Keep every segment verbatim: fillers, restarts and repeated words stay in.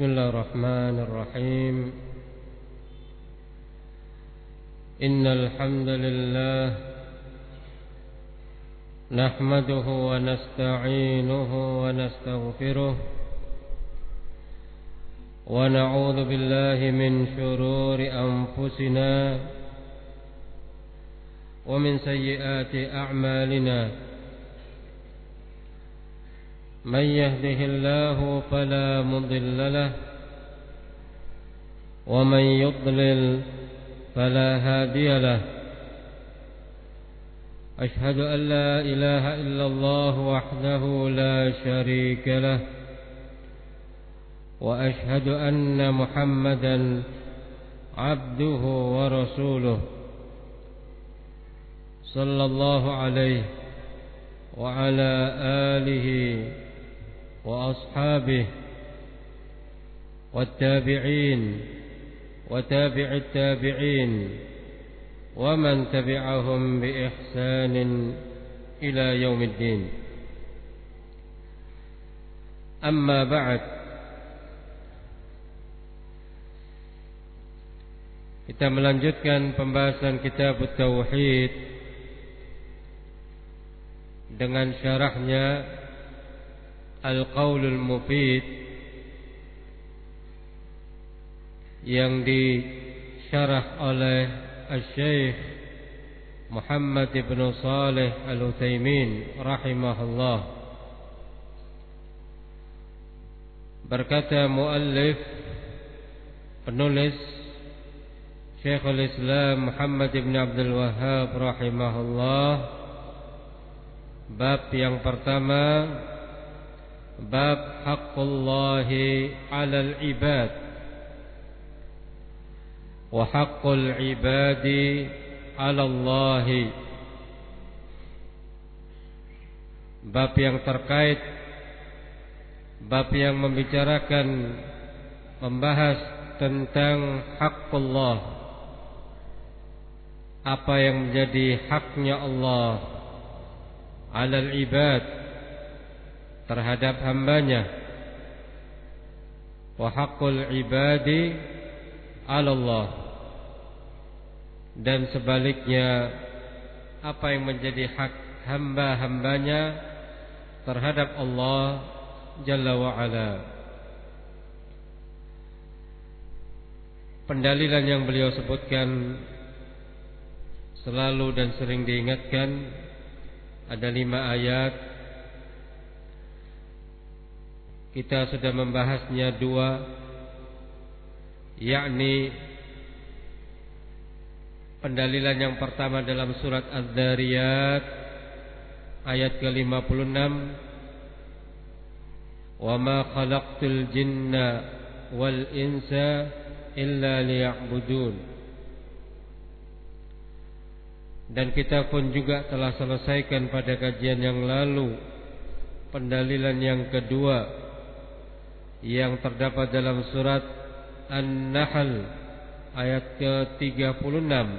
Bismillahirrahmanirrahim. Innal hamdalillah nahmaduhu wa nasta'inuhu wa nastaghfiruh wa na'udzu billahi min shururi anfusina wa min sayyiati a'malina. من يهده الله فلا مضل له ومن يضلل فلا هادي له. أشهد أن لا إله إلا الله وحده لا شريك له وأشهد أن محمدا عبده ورسوله صلى الله عليه وعلى آله وأصحابه والتابعين وتابع التابعين ومن تبعهم بإحسان إلى يوم الدين. أما بعد, kita melanjutkan pembahasan kitab Tauhid dengan syarahnya Al-Qaulul Mufid yang disyarah oleh Al-Syeikh Muhammad ibn Salih Al-Utsaimin rahimahullah. Berkata muallif penulis Syekhul Islam Muhammad ibn Abdul Wahhab rahimahullah, bab yang pertama, bab haqqullahi 'alal ibad wa haqqul ibadi 'alallahi. Bab yang terkait, bab yang membicarakan, membahas tentang haqqullah, apa yang menjadi haknya Allah 'alal ibad, terhadap hambanya, wa haqqul ibadi 'ala Allah, dan sebaliknya apa yang menjadi hak hamba-hambanya terhadap Allah Jalla wa Ala. Pendalilan yang beliau sebutkan selalu dan sering diingatkan, ada lima ayat. Kita sudah membahasnya dua, yakni pendalilan yang pertama dalam surat Az-Zariyat ayat ke lima puluh enam, wa ma khalaqtul jinna wal insa illa liya'budun. Dan kita pun juga telah selesaikan pada kajian yang lalu pendalilan yang kedua yang terdapat dalam surat An-Nahl ayat ke tiga puluh enam,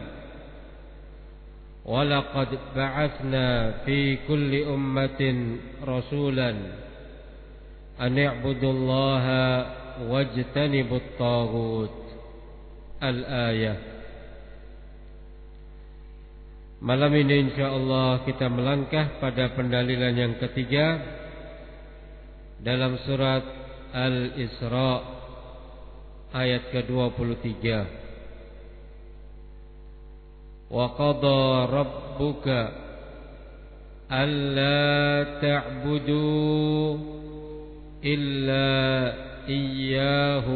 walaqad ba'atsna fi kulli ummatin rasulan an i'budullaha wajtanibut taghut. Al-ayah. Malam ini insyaallah kita melangkah pada pendalilan yang ketiga dalam surat Al-Isra ayat ke dua puluh tiga. Wa qada rabbuka alla ta'budu illa iyyahu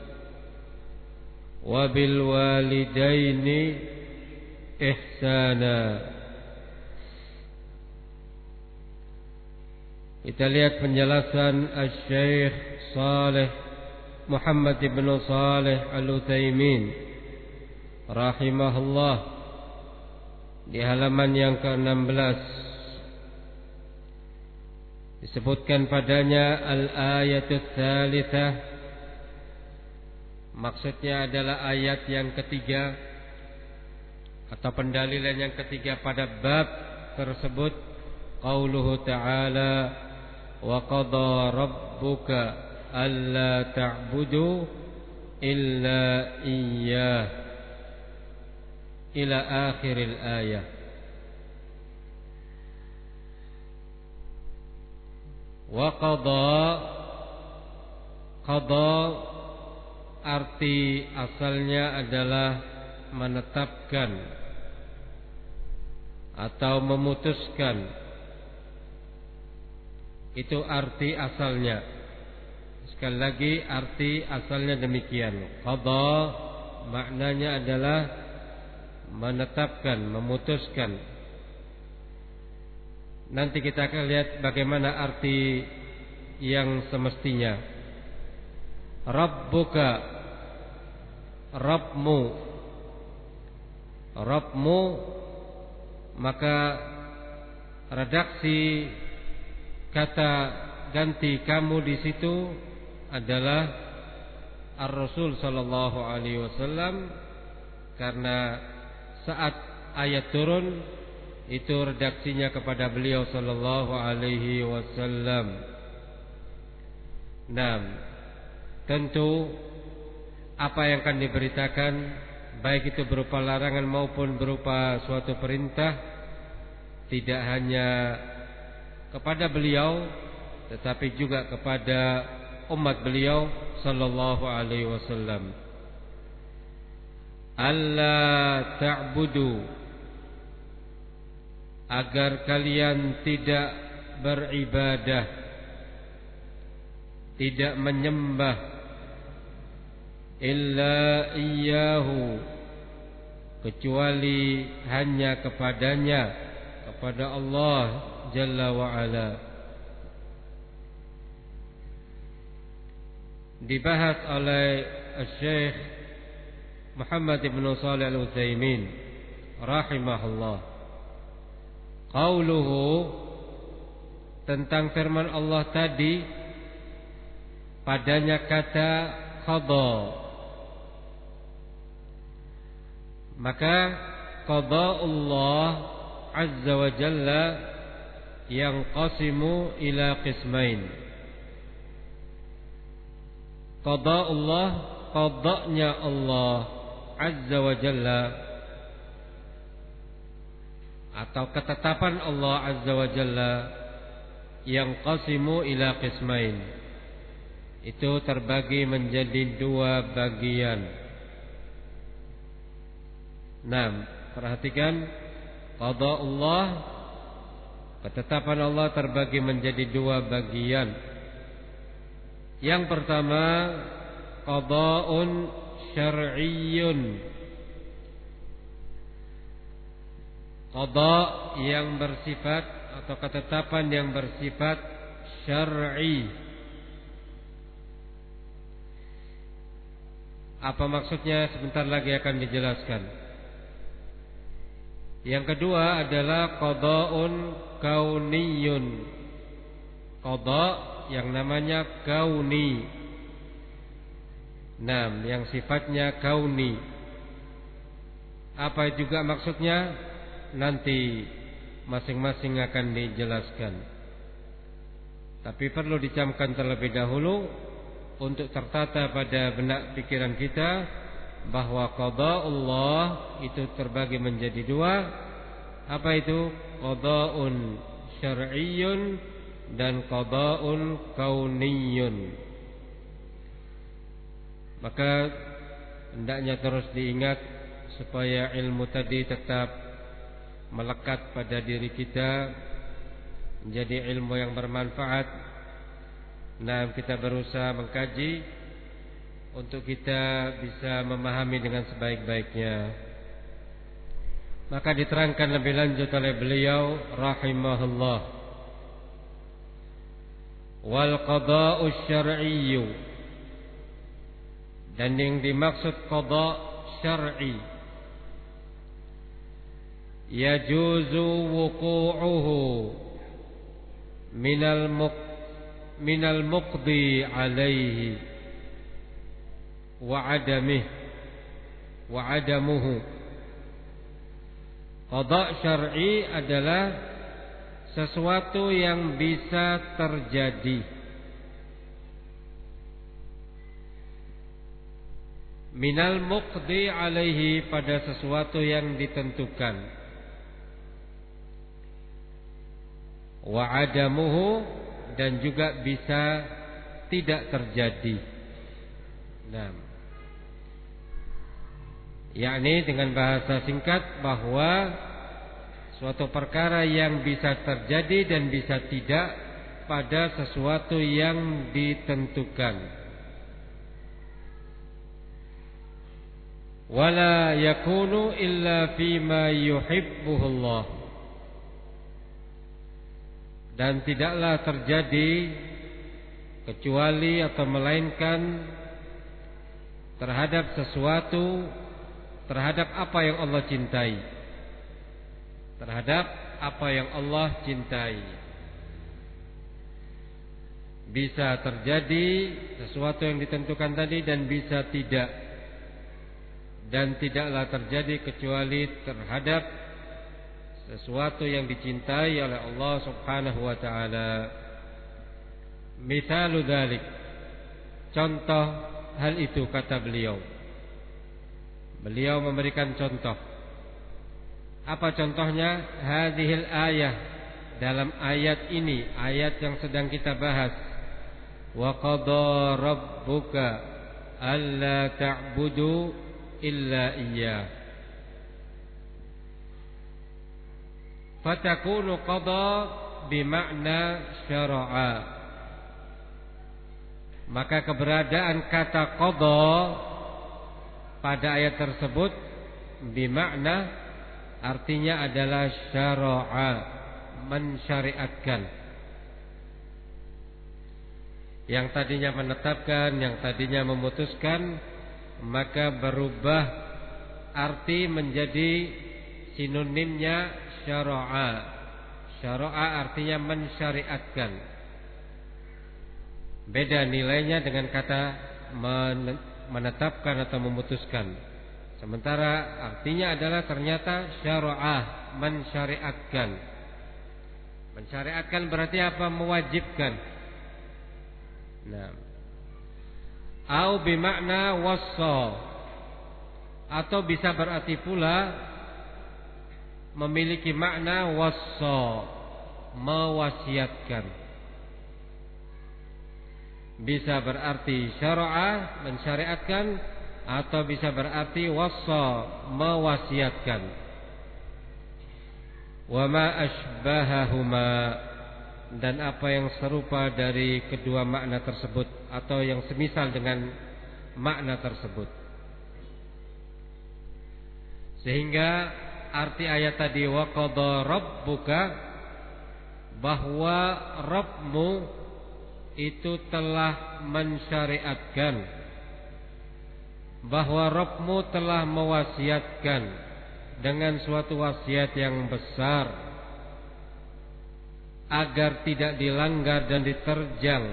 wa bil walidaini ihsana. Kita lihat penjelasan Al-Syeikh Salih Muhammad ibn Salih Al-Utsaimin rahimahullah di halaman yang ke enam belas. Disebutkan padanya al-ayatul tsalitsah, maksudnya adalah ayat yang ketiga atau pendalilan yang ketiga pada bab tersebut. Qauluhu ta'ala wa qada rabbuka alla ta'budu illa iyyah ila akhiril ayah. Wa qada, qada arti asalnya adalah menetapkan atau memutuskan. Itu arti asalnya. Sekali lagi arti asalnya demikian. Qada maknanya adalah menetapkan, memutuskan. Nanti kita akan lihat bagaimana arti yang semestinya. Rabbuka, Rabbmu, Rabbmu, maka redaksi kata ganti kamu di situ adalah Ar-Rasul sallallahu alaihi wasallam, karena saat ayat turun itu redaksinya kepada beliau sallallahu alaihi wasallam. Nah, tentu apa yang akan diberitakan, baik itu berupa larangan maupun berupa suatu perintah, tidak hanya kepada beliau tetapi juga kepada umat beliau sallallahu alaihi wasallam. Alla ta'budu, agar kalian tidak beribadah, tidak menyembah, illa iyyahu, kecuali hanya kepadanya, kepada Allah Jalla wa Ala. Dibahas oleh Syekh Muhammad ibn Shalih Al-Utsaimin rahimahullah, qauluhu, tentang firman Allah tadi, padanya kata qada, maka qada Allah azza wa jalla yang qasimu ila qismain. Qada Allah, qadanya Allah azza wa jalla, atau ketetapan Allah azza wa jalla yang qasimu ila qismain, itu terbagi menjadi dua bagian. Nah, perhatikan, qada Allah, ketetapan Allah terbagi menjadi dua bagian. Yang pertama, qada'un syar'iyyun, qada yang bersifat atau ketetapan yang bersifat syar'i. Apa maksudnya? Sebentar lagi akan dijelaskan. Yang kedua adalah qada'un kauniyyun, qada yang namanya kauni. Nah, yang sifatnya kauni. Apa juga maksudnya? Nanti masing-masing akan dijelaskan. Tapi perlu dicamkan terlebih dahulu untuk tertata pada benak pikiran kita bahwa qada Allah itu terbagi menjadi dua. Apa itu? Qada'un syar'iyyun dan qada'un kauniyyun. Maka hendaknya terus diingat supaya ilmu tadi tetap melekat pada diri kita, menjadi ilmu yang bermanfaat. Nah, kita berusaha mengkaji untuk kita bisa memahami dengan sebaik-baiknya. Maka diterangkan lebih lanjut oleh beliau rahimahullah, wal qada'u syar'iyyu, dan yang dimaksud qada syar'i, yajuzu wuqu'uhu minal muq minal muqdi alaihi wa adamih wa adamuhu. Qada syar'i adalah sesuatu yang bisa terjadi minal muqdi alaihi, pada sesuatu yang ditentukan, wa adamuhu, dan juga bisa tidak terjadi. Nah, yakni dengan bahasa singkat bahwa suatu perkara yang bisa terjadi dan bisa tidak pada sesuatu yang ditentukan. Wala yakunu illa fima yuhibbuhullah, dan tidaklah terjadi kecuali atau melainkan terhadap sesuatu, terhadap apa yang Allah cintai, terhadap apa yang Allah cintai. Bisa terjadi sesuatu yang ditentukan tadi dan bisa tidak. Dan tidaklah terjadi kecuali terhadap sesuatu yang dicintai oleh Allah Subhanahu wa ta'ala. Mithalu dzalik, contoh hal itu, kata beliau. Beliau memberikan contoh. Apa contohnya? Hadhil ayah, dalam ayat ini, ayat yang sedang kita bahas. Wa qada rabbuka alla ta'budu illa iyyah. Fatakunu qada bimakna syara'a. Maka keberadaan kata qada pada ayat tersebut bimakna, artinya adalah syara'a, mensyariatkan. Yang tadinya menetapkan, yang tadinya memutuskan, maka berubah arti menjadi sinonimnya syara'a. Syara'a artinya mensyariatkan. Beda nilainya dengan kata menetapkan atau memutuskan. Sementara artinya adalah ternyata syara'a, mensyariatkan. Mensyariatkan berarti apa? Mewajibkan. Nah, au bimakna wassa, atau bisa berarti pula memiliki makna wassa, mewasiatkan. Bisa berarti syara'a, mensyariatkan, atau bisa berarti wassa, mewasiatkan. Wa ma asbahahuma, dan apa yang serupa dari kedua makna tersebut, atau yang semisal dengan makna tersebut. Sehingga arti ayat tadi wa qada rabbuka, bahwa Rabbmu itu telah mensyariatkan, bahwa Rabbmu telah mewasiatkan dengan suatu wasiat yang besar, agar tidak dilanggar dan diterjang.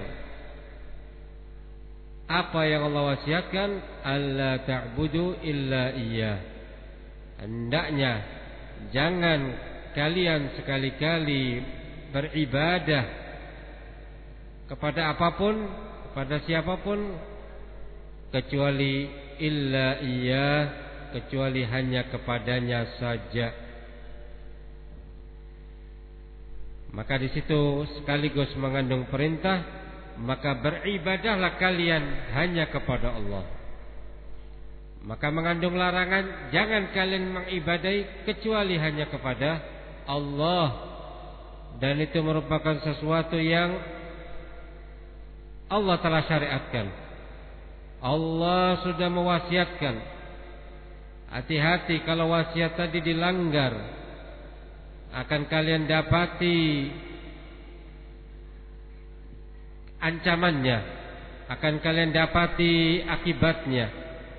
Apa yang Allah wasiatkan? Alla ta'budu illa iyyah. Hendaknya jangan kalian sekali-kali beribadah kepada apapun, kepada siapapun, kecuali illa iyyah, kecuali hanya kepadanya saja. Maka di situ sekaligus mengandung perintah, maka beribadahlah kalian hanya kepada Allah. Maka mengandung larangan, jangan kalian mengibadahi kecuali hanya kepada Allah. Dan itu merupakan sesuatu yang Allah telah syariatkan. Allah sudah mewasiatkan. Hati-hati kalau wasiat tadi dilanggar, akan kalian dapati ancamannya, akan kalian dapati akibatnya.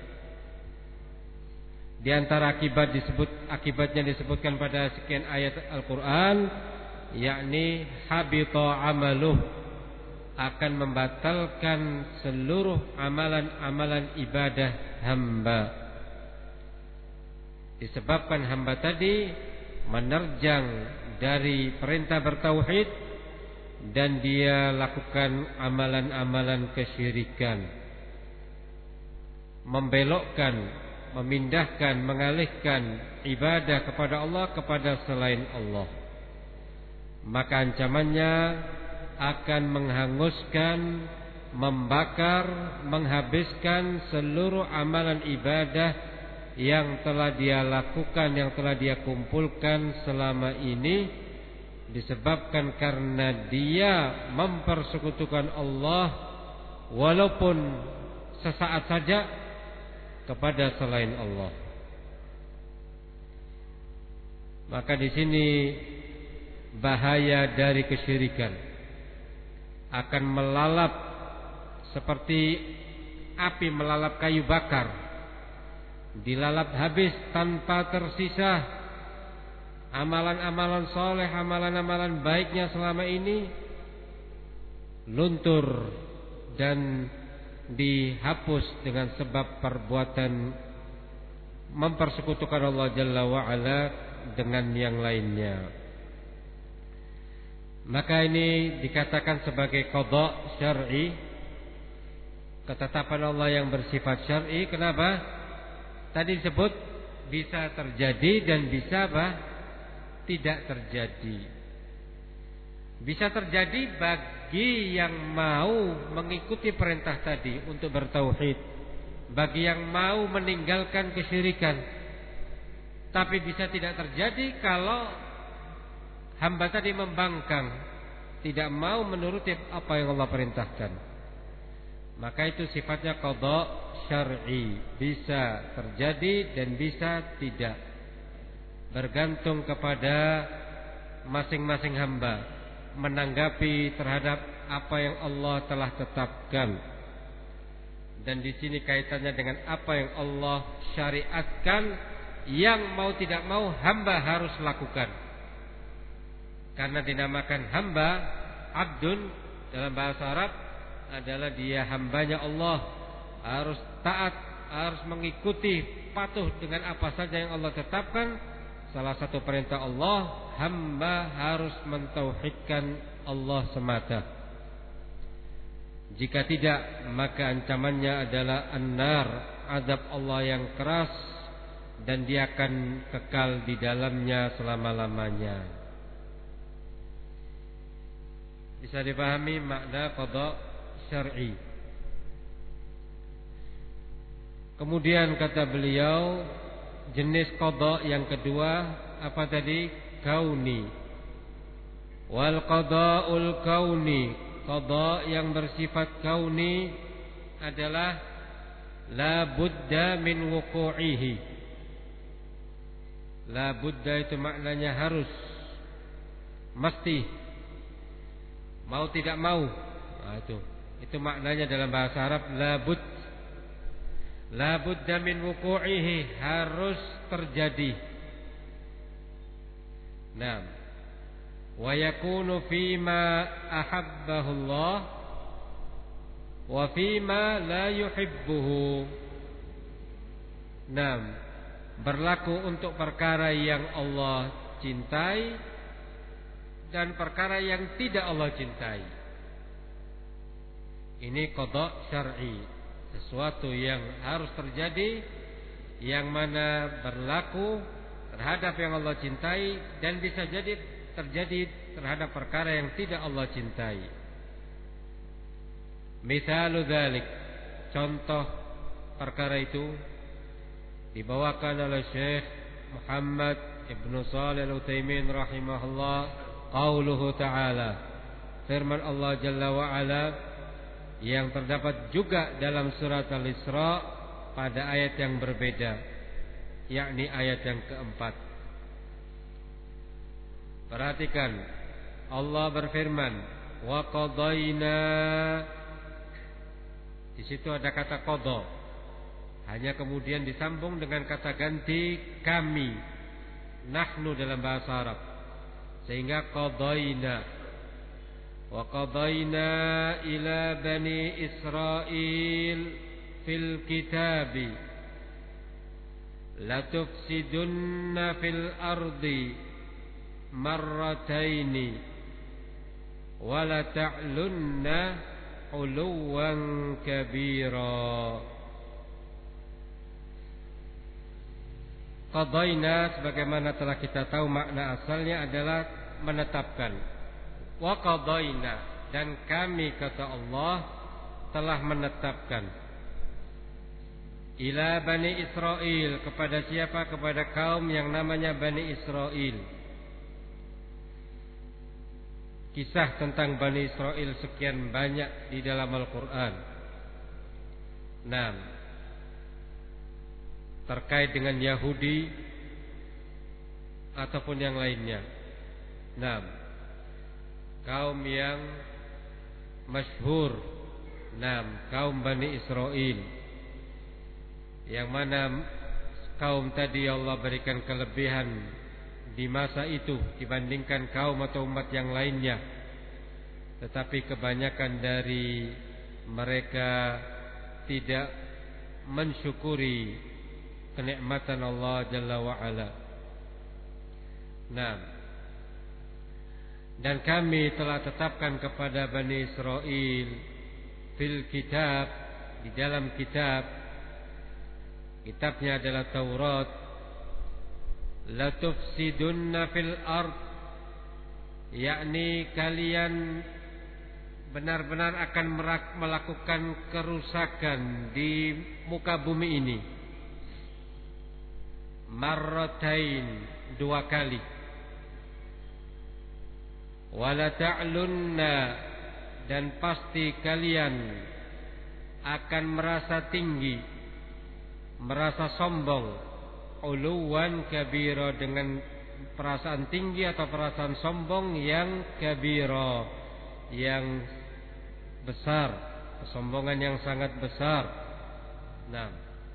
Di antara akibat disebut akibatnya disebutkan pada sekian ayat Al-Qur'an, yakni habita amaluh, akan membatalkan seluruh amalan-amalan ibadah hamba. Disebabkan hamba tadi menerjang dari perintah bertauhid dan dia lakukan amalan-amalan kesyirikan. membelokkan, memindahkan, mengalihkan ibadah kepada Allah kepada selain Allah, maka ancamannya akan menghanguskan, membakar, menghabiskan seluruh amalan ibadah yang telah dia lakukan, yang telah dia kumpulkan selama ini, disebabkan karena dia mempersekutukan Allah walaupun sesaat saja kepada selain Allah. Maka di sini bahaya dari kesyirikan, akan melalap seperti api melalap kayu bakar, dilalap habis tanpa tersisa amalan-amalan soleh, amalan-amalan baiknya selama ini luntur dan dihapus dengan sebab perbuatan mempersekutukan Allah Jalla wa'ala dengan yang lainnya. Maka ini dikatakan sebagai qada syar'i, ketetapan Allah yang bersifat syar'i. Kenapa? Tadi disebut bisa terjadi dan bisa apa? Tidak terjadi. Bisa terjadi bagi yang mau mengikuti perintah tadi untuk bertauhid, bagi yang mau meninggalkan kesyirikan. Tapi bisa tidak terjadi kalau hamba tadi membangkang, tidak mau menuruti apa yang Allah perintahkan. Maka itu sifatnya qada syar'i, bisa terjadi dan bisa tidak, bergantung kepada masing-masing hamba menanggapi terhadap apa yang Allah telah tetapkan. Dan di sini kaitannya dengan apa yang Allah syariatkan, yang mau tidak mau hamba harus lakukan. Karena dinamakan hamba, abdun dalam bahasa Arab adalah dia hambanya Allah, harus taat, harus mengikuti, patuh dengan apa saja yang Allah tetapkan. Salah satu perintah Allah, hamba harus mentauhidkan Allah semata. Jika tidak, maka ancamannya adalah an-nar, azab Allah yang keras, dan dia akan kekal di dalamnya selama-lamanya. Bisa dipahami makna qada syar'i. Kemudian kata beliau, jenis qada yang kedua apa tadi? Kauni. Wal qada'ul kauni, qada yang bersifat kauni adalah la budda min wuqu'ihi. La budda itu maknanya harus, mesti, mau tidak mau. Nah, itu itu maknanya dalam bahasa Arab la bud. La budda min wuqu'ihi, harus terjadi. Naam. Wa yakunu fima ahabbahu Allah wa fima la yuhibbuhu. Naam. Berlaku untuk perkara yang Allah cintai dan perkara yang tidak Allah cintai. Ini qada syar'i, sesuatu yang harus terjadi, yang mana berlaku terhadap yang Allah cintai dan bisa jadi terjadi terhadap perkara yang tidak Allah cintai. Misalu dzalik, contoh perkara itu dibawakan oleh Syekh Muhammad Ibnu Shalih Al-Utsaimin rahimahullah, qauluhu ta'ala, firman Allah Jalla wa Ala yang terdapat juga dalam surat Al-Isra pada ayat yang berbeda, yakni ayat yang keempat. Perhatikan, Allah berfirman, wa qadaina. Di situ ada kata qada, hanya kemudian disambung dengan kata ganti kami, nahnu dalam bahasa Arab, sehingga qadaina. Wa qadaina ila bani Israil fil kitabi la tufsidunna fil ardi marrataini wa la ta'lunna uluwan kabira. Qadaina sebagaimana telah kita tahu makna asalnya adalah menetapkan. Wa qadaina, dan kami kata Allah telah menetapkan. Ila Bani Israel, kepada siapa? Kepada kaum yang namanya Bani Israel. Kisah tentang Bani Israel sekian banyak di dalam Al-Quran. enam. Terkait dengan Yahudi ataupun yang lainnya. enam. Kaum yang masyhur. enam. Kaum Bani Israel, yang mana kaum tadi Allah berikan kelebihan di masa itu dibandingkan kaum atau umat yang lainnya. Tetapi kebanyakan dari mereka tidak mensyukuri kenikmatan Allah Jalla wa'ala. Nah, dan kami telah tetapkan kepada Bani Israel fil kitab, di dalam kitab, kitabnya adalah Taurat, la tufsidunna fil ard, yakni kalian benar-benar akan melakukan kerusakan di muka bumi ini. Marratain, dua kali. Wala ta'lunna, dan pasti kalian akan merasa tinggi, merasa sombong, uluwan kabira, dengan perasaan tinggi atau perasaan sombong yang kabira, yang besar, kesombongan yang sangat besar. Nah,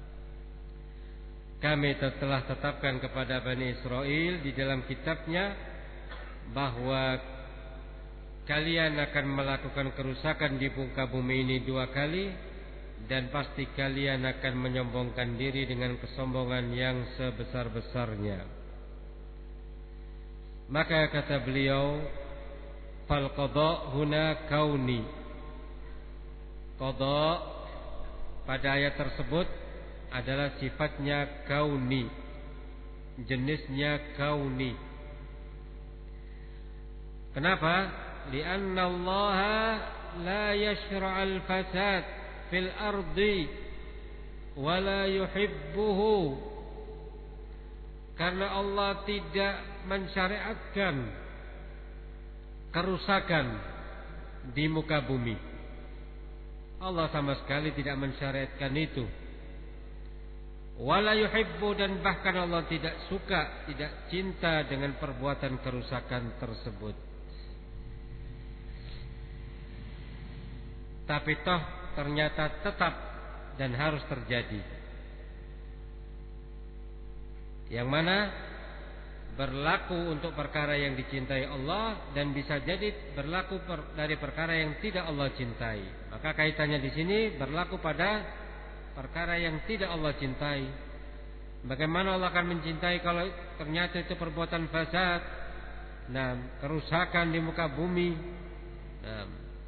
kami telah tetapkan kepada Bani Israel di dalam kitabnya bahwa kalian akan melakukan kerusakan di muka bumi ini dua kali, dan pasti kalian akan menyombongkan diri dengan kesombongan yang sebesar-besarnya. Maka kata beliau, fal qada huna kauni. Qada pada ayat tersebut adalah sifatnya kauni, jenisnya kauni. Kenapa? Lianna Allah la yashra'al fasad fil ardi wa la yuhibbuhu, karena Allah tidak mensyariatkan kerusakan di muka bumi. Allah sama sekali tidak mensyariatkan itu. Wala yuhibbu, dan bahkan Allah tidak suka, tidak cinta dengan perbuatan kerusakan tersebut. Tapi toh ternyata tetap dan harus terjadi. Yang mana berlaku untuk perkara yang dicintai Allah, dan bisa jadi berlaku per, dari perkara yang tidak Allah cintai. Maka kaitannya di sini berlaku pada perkara yang tidak Allah cintai. Bagaimana Allah akan mencintai kalau ternyata itu perbuatan fasad, nah, kerusakan di muka bumi. Nah,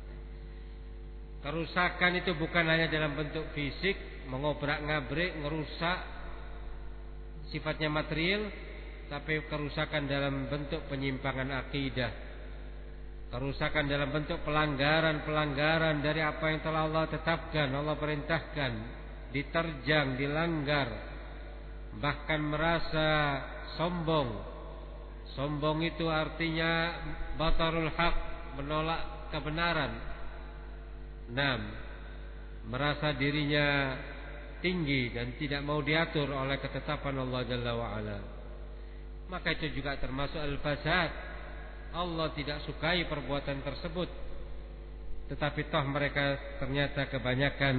kerusakan itu bukan hanya dalam bentuk fisik, mengobrak-ngabrik, ngerusak sifatnya material, tapi kerusakan dalam bentuk penyimpangan akidah, kerusakan dalam bentuk pelanggaran-pelanggaran dari apa yang telah Allah tetapkan, Allah perintahkan, diterjang, dilanggar, bahkan merasa sombong. Sombong itu artinya batarul haq, menolak kebenaran. Enam, merasa dirinya tinggi dan tidak mau diatur oleh ketetapan Allah Jalla wa'ala. Maka itu juga termasuk al-fasad. Allah tidak sukai perbuatan tersebut, tetapi toh mereka ternyata kebanyakan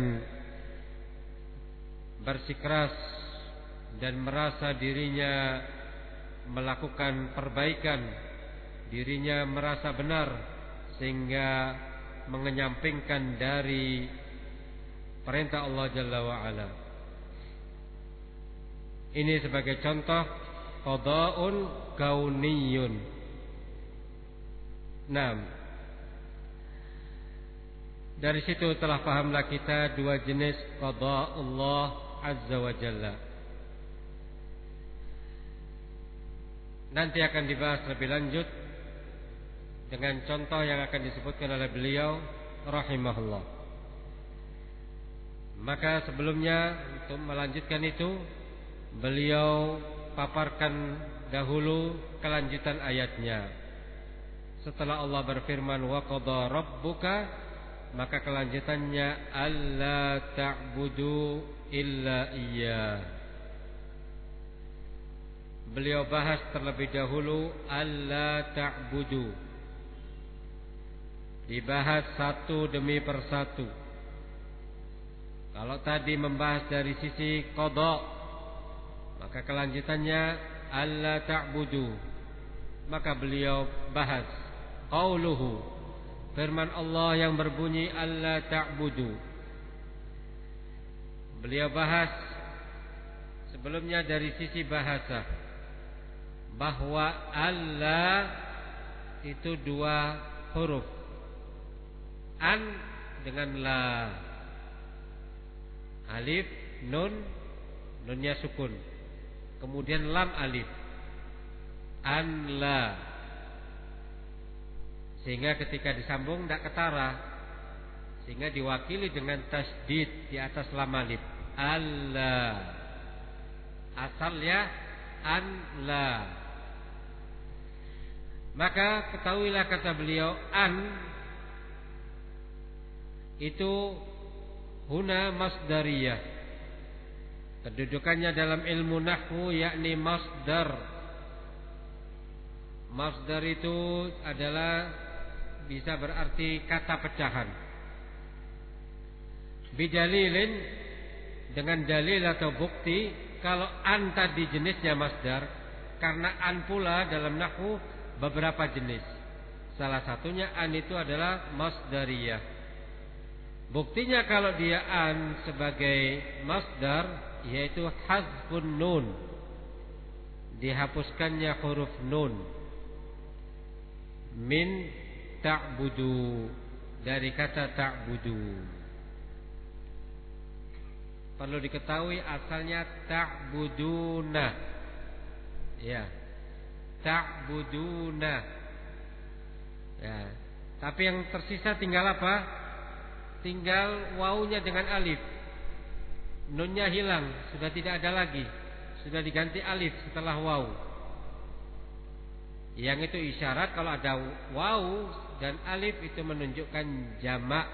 bersikeras dan merasa dirinya melakukan perbaikan, dirinya merasa benar, sehingga mengenyampingkan dari perintah Allah Jalla wa'ala. Ini sebagai contoh qada'un kauniyun. Nah, dari situ telah pahamlah kita dua jenis qada Allah Azza wa Jalla. nanti akan dibahas lebih lanjut dengan contoh yang akan disebutkan oleh beliau rahimahullah. Maka sebelumnya untuk melanjutkan itu, beliau paparkan dahulu kelanjutan ayatnya. Setelah Allah berfirman wa qadha rabbuka, maka kelanjutannya alla ta'budu illa iyyah. Beliau bahas terlebih dahulu alla ta'budu, dibahas satu demi persatu. Kalau tadi membahas dari sisi qadha, maka kelanjutannya alla ta'budu, maka beliau bahas qauluhu, firman Allah yang berbunyi alla ta'budu. Beliau bahas sebelumnya dari sisi bahasa, bahwa alla itu dua huruf, an dengan la, alif nun, nunnya sukun, kemudian lam alif, an la, sehingga ketika disambung tidak ketara, sehingga diwakili dengan tasdid di atas lam alif, alla, asalnya an la. Maka ketahuilah, kata beliau, an itu huna masdariyah, kedudukannya dalam ilmu nahwu yakni masdar. Masdar itu adalah bisa berarti kata pecahan. Bidalilin, dengan dalil atau bukti. Kalau an tadi jenisnya masdar, karena an pula dalam nahwu beberapa jenis. Salah satunya an itu adalah masdariyah. Buktinya kalau dia an sebagai masdar, yaitu hazfun nun, dihapuskannya huruf nun, min ta'budu, dari kata ta'budu. Perlu diketahui asalnya ta'buduna, ya, ta'buduna, ya. Tapi yang tersisa tinggal apa? Tinggal wawunya dengan alif, nunnya hilang, sudah tidak ada lagi, sudah diganti alif setelah waw. Yang itu isyarat kalau ada waw dan alif itu menunjukkan jamak,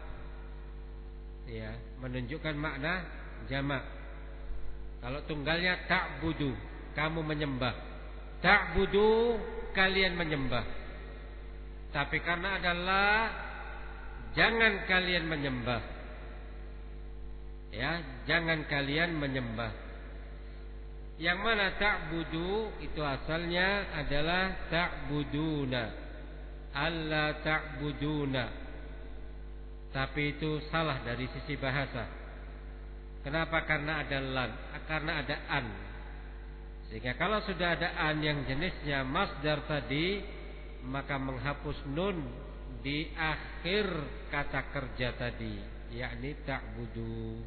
ya, menunjukkan makna jamak. Kalau tunggalnya ta'budu, kamu menyembah, ta'budu, kalian menyembah. Tapi karena adalah jangan kalian menyembah, ya, jangan kalian menyembah. Yang mana ta'budu itu asalnya adalah ta'buduna, alla ta'buduna. Tapi itu salah dari sisi bahasa. Kenapa? Karena ada lan, karena ada an. Sehingga kalau sudah ada an yang jenisnya masdar tadi, maka menghapus nun di akhir kata kerja tadi, yakni ta'budu.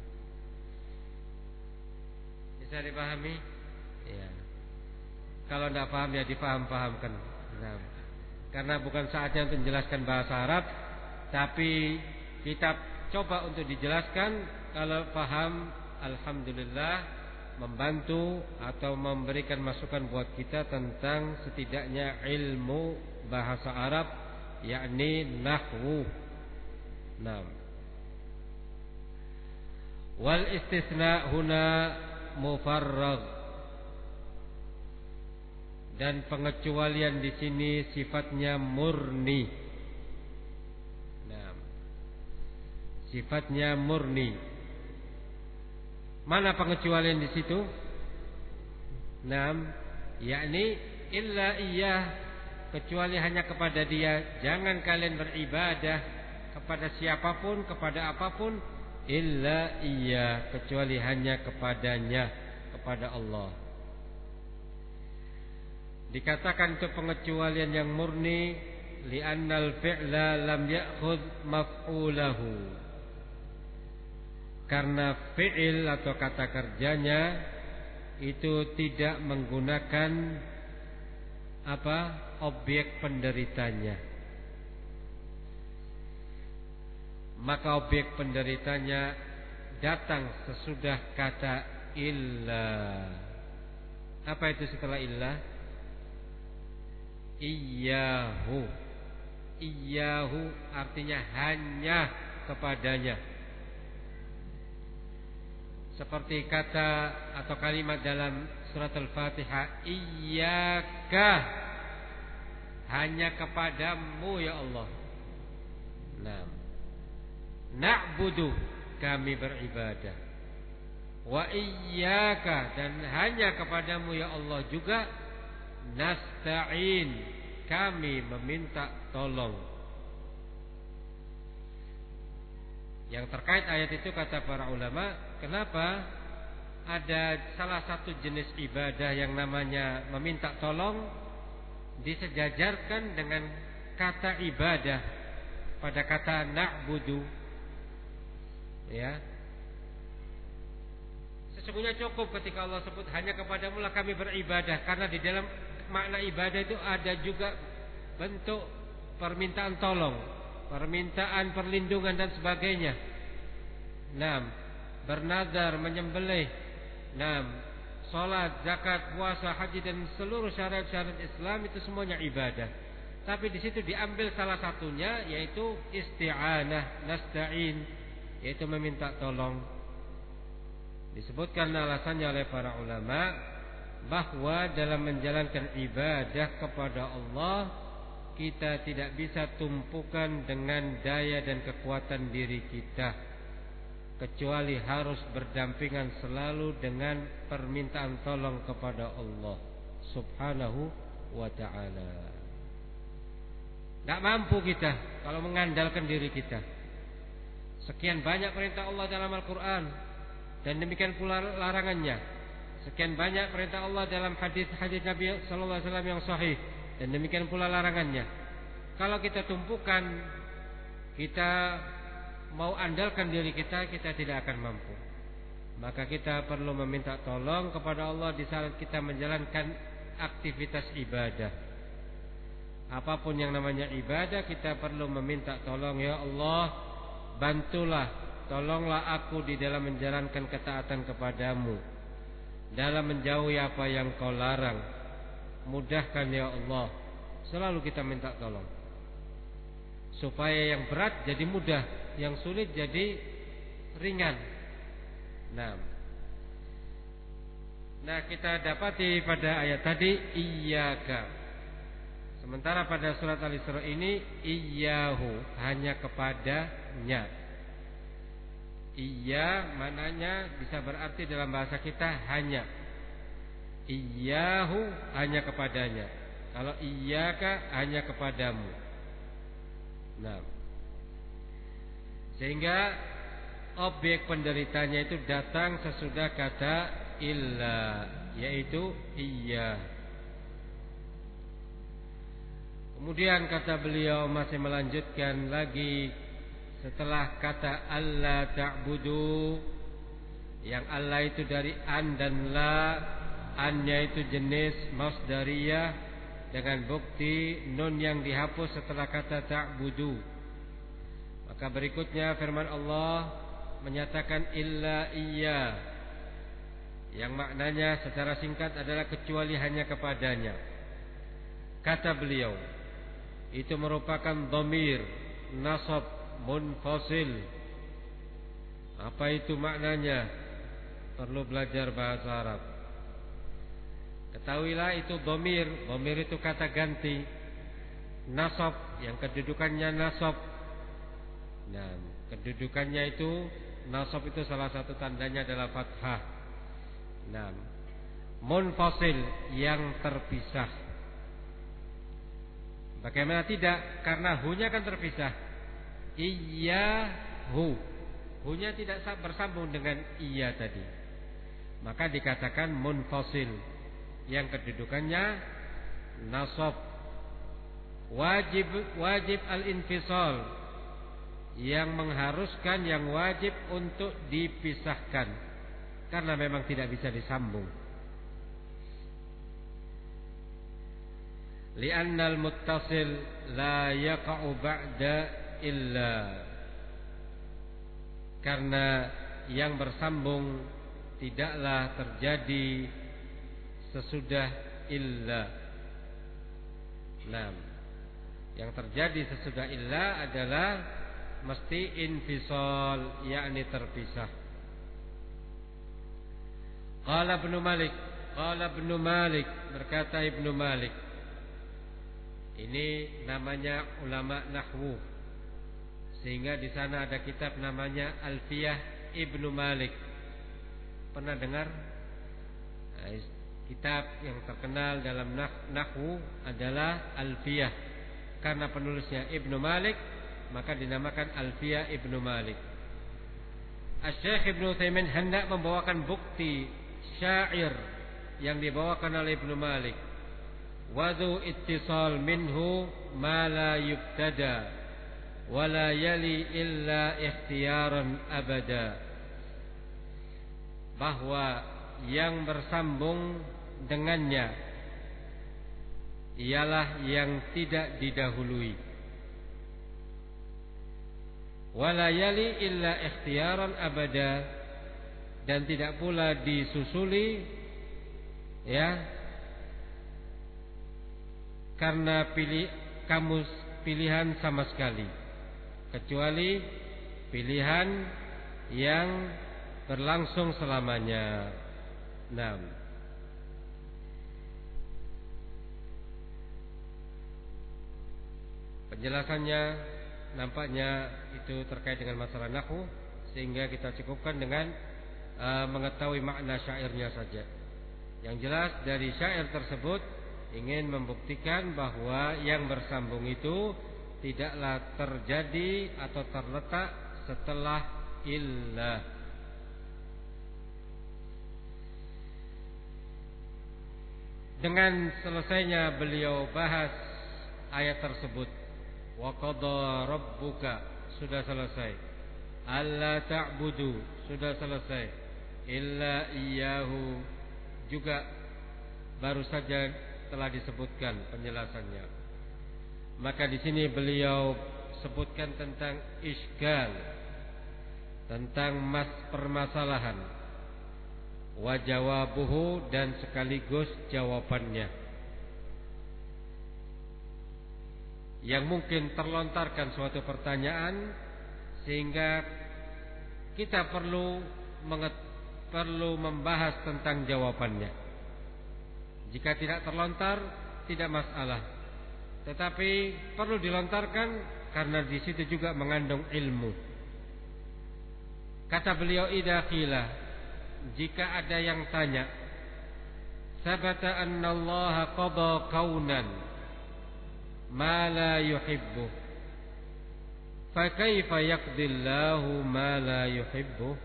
Bisa dipahami? Ya. Kalau tidak paham ya dipaham-pahamkan. Nah, karena bukan saatnya untuk menjelaskan bahasa Arab, tapi kita coba untuk dijelaskan. Kalau paham, alhamdulillah, membantu atau memberikan masukan buat kita tentang setidaknya ilmu bahasa Arab, yakni nahwu. Nah, wal istisna huna mufarragh, dan pengecualian di sini sifatnya murni. Nah, sifatnya murni. Mana pengecualian di situ? Nah, yakni illa iyyah, kecuali hanya kepada dia. Jangan kalian beribadah kepada siapapun, kepada apapun, illa iyyah, kecuali hanya kepadanya, kepada Allah. Dikatakan itu pengecualian yang murni, li'annal fi'la lam ya'khudh maf'ulahu, karena fi'il atau kata kerjanya itu tidak menggunakan apa? Objek penderitanya. Maka objek penderitanya datang sesudah kata illa. Apa itu setelah illa? Iyyahu. Iyyahu artinya hanya kepadanya. Seperti kata atau kalimat dalam surat Al-Fatihah, iyyaka, hanya kepadamu ya Allah. Nah, na'budu, kami beribadah. Wa iyyaka, dan hanya kepadamu ya Allah juga nasta'in, kami meminta tolong. Yang terkait ayat itu kata para ulama, kenapa ada salah satu jenis ibadah yang namanya meminta tolong disejajarkan dengan kata ibadah pada kata na'budu, ya. Sesungguhnya cukup ketika Allah sebut hanya kepadamu lah kami beribadah, karena di dalam makna ibadah itu ada juga bentuk permintaan tolong, permintaan perlindungan dan sebagainya. Naam, bernazar, menyembelih, naam, salat, zakat, puasa, haji dan seluruh syarat-syarat Islam itu semuanya ibadah. Tapi di situ diambil salah satunya yaitu isti'anah, nasta'in, yaitu meminta tolong. Disebutkan alasannya oleh para ulama bahwa dalam menjalankan ibadah kepada Allah kita tidak bisa tumpukan dengan daya dan kekuatan diri kita, kecuali harus berdampingan selalu dengan permintaan tolong kepada Allah Subhanahu wa ta'ala. Tidak mampu kita kalau mengandalkan diri kita. Sekian banyak perintah Allah dalam Al-Quran, dan demikian pula larangannya. Sekian banyak perintah Allah dalam hadis-hadis Nabi sallallahu alaihi wasallam yang sahih, dan demikian pula larangannya. Kalau kita tumpukan, kita mau andalkan diri kita, kita tidak akan mampu. Maka kita perlu meminta tolong kepada Allah di saat kita menjalankan aktivitas ibadah. Apapun yang namanya ibadah, kita perlu meminta tolong. Ya Allah, bantulah, tolonglah aku di dalam menjalankan ketaatan kepadamu, dalam menjauhi apa yang kau larang. Mudahkan ya Allah. Selalu kita minta tolong, supaya yang berat jadi mudah, yang sulit jadi ringan. Nah, nah kita dapati pada ayat tadi iyyaka. Sementara pada surat Al-Isra ini iyyahu, hanya kepadanya. Iya maknanya bisa berarti dalam bahasa kita hanya. Iyyahu hanya kepadanya. Kalau iyyaka hanya kepadamu. Nah, sehingga objek penderitanya itu datang sesudah kata illa, yaitu iya. Kemudian kata beliau masih melanjutkan lagi setelah kata alla ta'budu, yang Allah itu dari an dan la, annya itu jenis masdariyah dengan bukti nun yang dihapus setelah kata ta'budu. Maka berikutnya firman Allah menyatakan illa iya, yang maknanya secara singkat adalah kecuali hanya kepadanya. Kata beliau, itu merupakan dhamir nasab munfasil. Apa itu maknanya? Perlu belajar bahasa Arab. Ketahuilah itu dhamir. Dhamir itu kata ganti. Nasab yang kedudukannya nasab. Nah, kedudukannya itu nasab itu salah satu tandanya adalah fathah. Nah, munfasil yang terpisah. Bagaimana tidak? Karena hu-nya kan terpisah. Iyyahu, hu-nya tidak bersambung dengan iya tadi. Maka dikatakan munfasil, yang kedudukannya nasab. Wajib wajib al-infisal, yang mengharuskan, yang wajib untuk dipisahkan, karena memang tidak bisa disambung. li'anna al-muttasil la yaqa'u ba'da illa, karena yang bersambung tidaklah terjadi sesudah illa. Nah, yang terjadi sesudah illa adalah mesti infisal, yakni terpisah. Qala Ibnu Malik, qala Ibnu Malik, berkata Ibnu Malik. Ini namanya ulama nahwu. Sehingga di sana ada kitab namanya Alfiyah Ibnu Malik. Pernah dengar? Nah, kitab yang terkenal dalam nahwu adalah Alfiyah. Karena penulisnya Ibnu Malik, maka dinamakan Alfiyah Ibnu Malik. Asy-Syaikh Ibnu Utsaimin hendak membawakan bukti syair yang dibawakan oleh Ibnu Malik. Wadhu ittisal minhu ma la yubtada wa la yali illa ikhtiyaran abada. Bahwa yang bersambung dengannya ialah yang tidak didahului. Wala yali illa ikhtiyaran abada, dan tidak pula disusuli ya karena pilih kamus pilihan sama sekali, kecuali pilihan yang berlangsung selamanya. Nah, penjelasannya nampaknya itu terkait dengan masalah nahwu, sehingga kita cukupkan dengan uh, mengetahui makna syairnya saja. Yang jelas dari syair tersebut ingin membuktikan bahwa yang bersambung itu tidaklah terjadi atau terletak setelah illa. Dengan selesainya beliau bahas ayat tersebut, wa qada rabbuka, sudah selesai. Alla ta'budu, sudah selesai. Illa iyyahu, juga baru saja telah disebutkan penjelasannya. Maka di sini beliau sebutkan tentang iskal, tentang mas permasalahan, wa jawabuhu, dan sekaligus jawabannya, yang mungkin terlontarkan suatu pertanyaan sehingga kita perlu menget, perlu membahas tentang jawabannya. Jika tidak terlontar tidak masalah, tetapi perlu dilontarkan karena di situ juga mengandung ilmu. Kata beliau, idza qila, jika ada yang tanya, sabata anna Allah qada kaunan ma la yuhibbu, fa kaifa yaqdillahu ma la yuhibbu.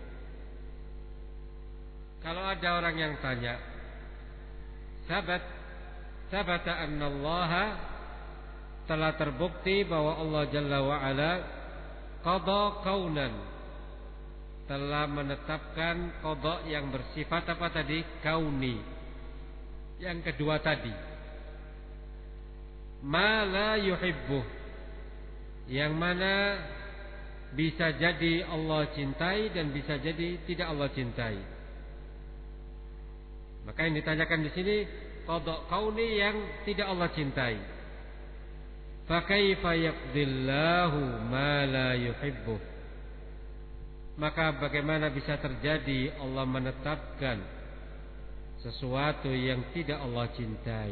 Kalau ada orang yang tanya, sabat sabata anna Allah, telah terbukti bahwa Allah Jalla wa Ala qada kaunan, telah menetapkan qada yang bersifat apa tadi? Kauni. Yang kedua tadi, ma la yuhibbu, yang mana bisa jadi Allah cintai dan bisa jadi tidak Allah cintai. Maka yang ditanyakan di sini qada kauni yang tidak Allah cintai. Fa kaifa yaqdillahu ma la yuhibbu, maka bagaimana bisa terjadi Allah menetapkan sesuatu yang tidak Allah cintai?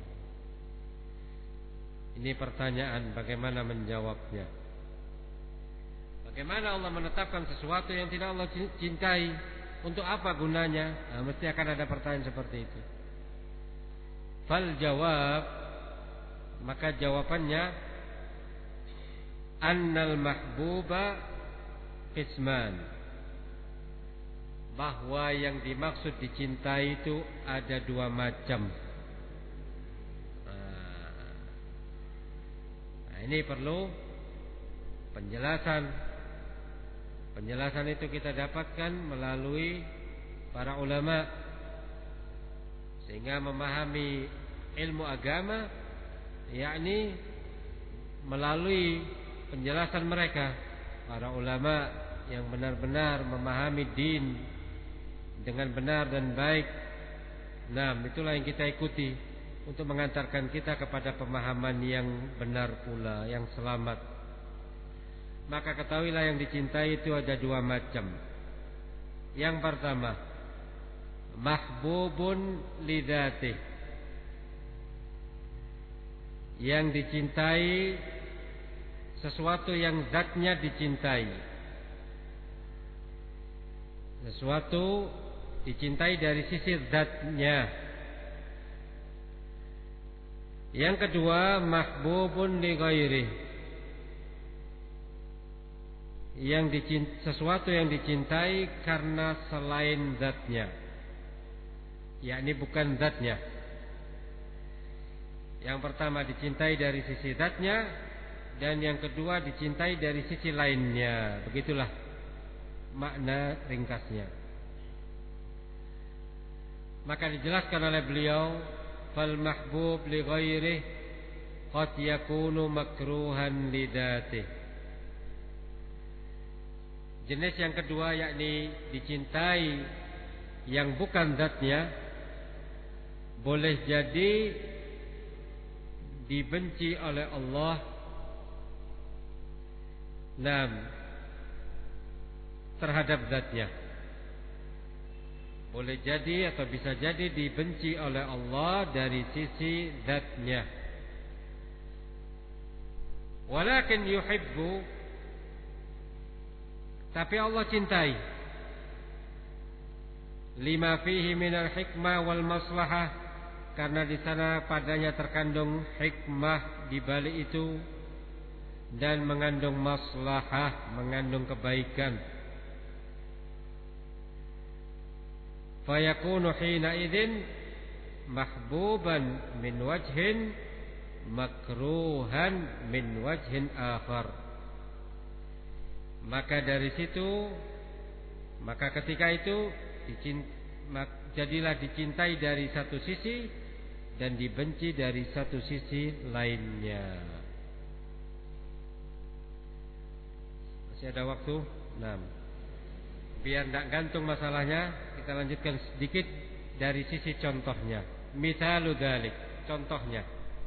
Ini pertanyaan, bagaimana menjawabnya? Bagaimana Allah menetapkan sesuatu yang tidak Allah cintai? Untuk apa gunanya? Nah, mesti akan ada pertanyaan seperti itu. Fal jawab, maka jawabannya, annal mahbuba qisman, bahwa yang dimaksud dicintai itu ada dua macam. Nah, ini perlu penjelasan. Penjelasan itu kita dapatkan melalui para ulama, sehingga memahami ilmu agama yakni melalui penjelasan mereka, para ulama yang benar-benar memahami din dengan benar dan baik. Nah, itulah yang kita ikuti untuk mengantarkan kita kepada pemahaman yang benar pula, yang selamat. Maka ketahuilah yang dicintai itu ada dua macam. Yang pertama, mahbubun lidzatih, yang dicintai sesuatu yang zatnya dicintai, sesuatu dicintai dari sisi zatnya. Yang kedua, mahbubun li ghairi, yang dicintai, sesuatu yang dicintai karena selain zatnya, yakni bukan zatnya. Yang pertama dicintai dari sisi zatnya, dan yang kedua dicintai dari sisi lainnya. Begitulah makna ringkasnya. Maka dijelaskan oleh beliau, fal mahbub li ghairihi qad yakunu makruhan li dzatihi. Jenis yang kedua yakni dicintai yang bukan zatnya, boleh jadi dibenci oleh Allah, nam, terhadap zatnya. Boleh jadi atau bisa jadi dibenci oleh Allah dari sisi zatnya. Walakin yuhibbu, tapi Allah cintai, lima fihi minal hikmah wal maslahah, karena di sana padanya terkandung hikmah di balik itu dan mengandung maslahah, mengandung kebaikan. Fayakunu hina idzin mahbuban min wajhin, makruhan min wajhin akhar. Maka dari situ, maka ketika itu dicintai, jadilah dicintai dari satu sisi dan dibenci dari satu sisi lainnya. Masih ada waktu? Nah, biar tidak gantung masalahnya, kita lanjutkan sedikit dari sisi contohnya. Mithalu dzalik, contohnya.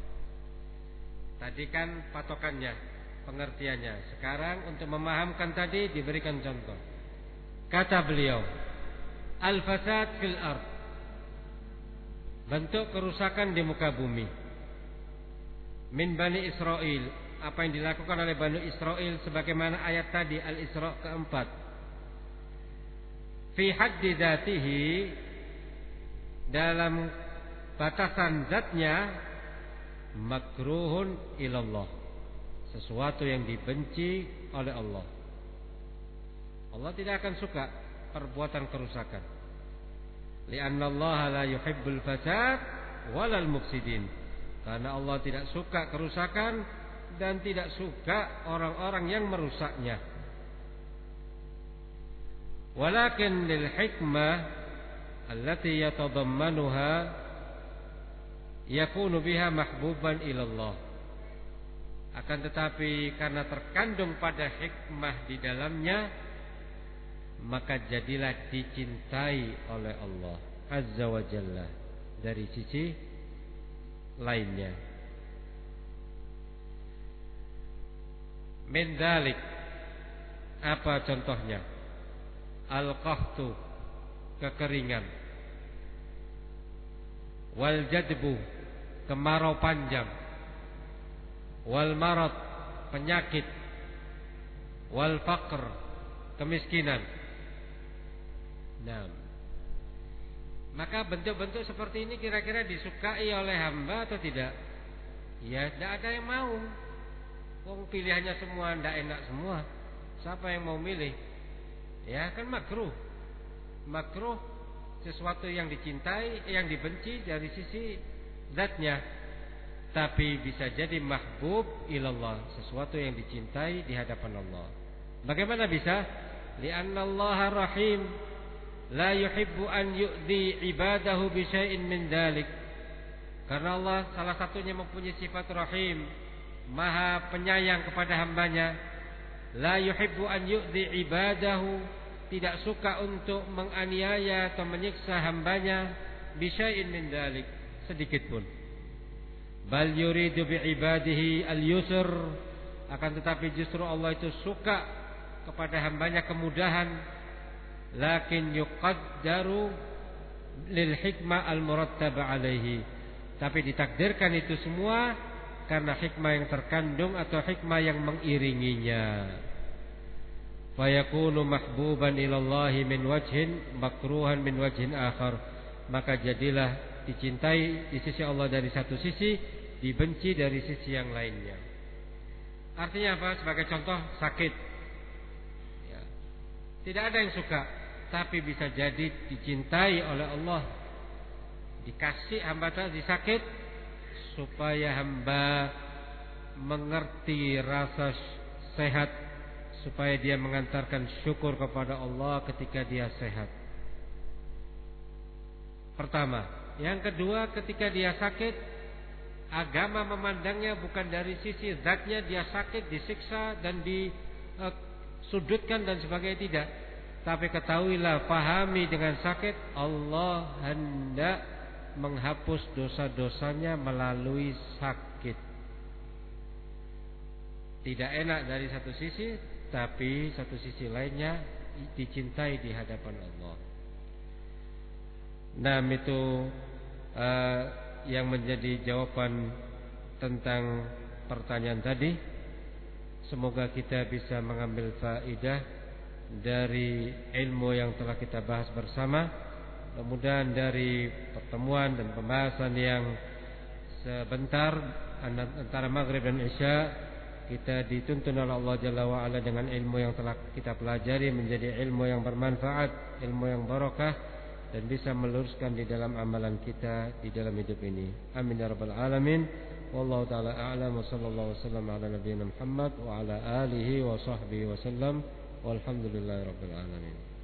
Tadi kan patokannya, pengertiannya. Sekarang untuk memahamkan tadi diberikan contoh. Kata beliau, al-fasad fil ard, bentuk kerusakan di muka bumi. Min Bani Israel, apa yang dilakukan oleh Bani Israel sebagaimana ayat tadi Al-Isra keempat. Fi haddi dzatihi, dalam batasan zatnya, makruhun ilallah, sesuatu yang dibenci oleh Allah. Allah tidak akan suka perbuatan kerusakan. Lianna Allah la yuhibbul fasad walal mufsidin, karena Allah tidak suka kerusakan dan tidak suka orang-orang yang merusaknya. Walakin lil hikmah allati yatadammanuha yakunu biha mahbuban ilallah. Akan tetapi karena terkandung pada hikmah di dalamnya, maka jadilah dicintai oleh Allah Azza wa Jalla dari sisi lainnya. Min dzalik, apa contohnya? Al-qahtu, kekeringan. Wal jadbu, kemarau panjang. Wal marad, penyakit. Wal faqr, kemiskinan. Nah, maka bentuk-bentuk seperti ini kira-kira disukai oleh hamba atau tidak? Ya, tidak ada yang mau. Wong pilihannya semua tidak enak semua. Siapa yang mau milih? Ya kan makruh. Makruh sesuatu yang dicintai, yang dibenci dari sisi zatnya. Tapi bisa jadi mahbub ilallah, sesuatu yang dicintai di hadapan Allah. Bagaimana bisa? Lianna Allah rahim, la yuhibbu an yu'dhi ibadahu bi syai'in min dzalik. Karena Allah salah satunya mempunyai sifat rahim, maha penyayang kepada hambanya. La yuhibbu an yu'dhi ibadahu, tidak suka untuk menganiaya atau menyiksa hambanya bisyai'in min dalik, sedikit pun. Bal yuridu bi ibadihi al-yusr, akan tetapi justru Allah itu suka kepada hambanya kemudahan. Lakin yuqaddaru lil hikmah al-murattaba alaihi, tapi ditakdirkan itu semua karena hikmah yang terkandung atau hikmah yang mengiringinya. Fayakunu mahbuban ilallahi min wajhin, makruhan min wajhin akhar, maka jadilah dicintai di sisi Allah dari satu sisi, dibenci dari sisi yang lainnya. Artinya apa? Sebagai contoh, sakit ya. Tidak ada yang suka, tapi bisa jadi dicintai oleh Allah. Dikasih hamba tadi sakit supaya hamba mengerti rasa sehat, supaya dia mengantarkan syukur kepada Allah ketika dia sehat. Pertama. Yang kedua, ketika dia sakit, agama memandangnya bukan dari sisi zatnya dia sakit, disiksa dan disudutkan dan sebagainya, tidak. Tapi ketahuilah, pahami dengan sakit Allah hendak menghapus dosa-dosanya melalui sakit. Tidak enak dari satu sisi, tapi satu sisi lainnya dicintai di hadapan Allah. Nah, itu uh, yang menjadi jawaban tentang pertanyaan tadi. Semoga kita bisa mengambil faedah dari ilmu yang telah kita bahas bersama. Mudah-mudahan dari pertemuan dan pembahasan yang sebentar antara maghrib dan isya, kita dituntun oleh Allah Jalla wa'ala dengan ilmu yang telah kita pelajari menjadi ilmu yang bermanfaat, ilmu yang barakah, dan bisa meluruskan di dalam amalan kita di dalam hidup ini. Amin ya rabbal alamin. Wallahu taala a'lam, wa sallallahu wasallam ala nabiyina Muhammad wa ala alihi wa sahbihi wasallam. Walhamdulillahi rabbil alamin.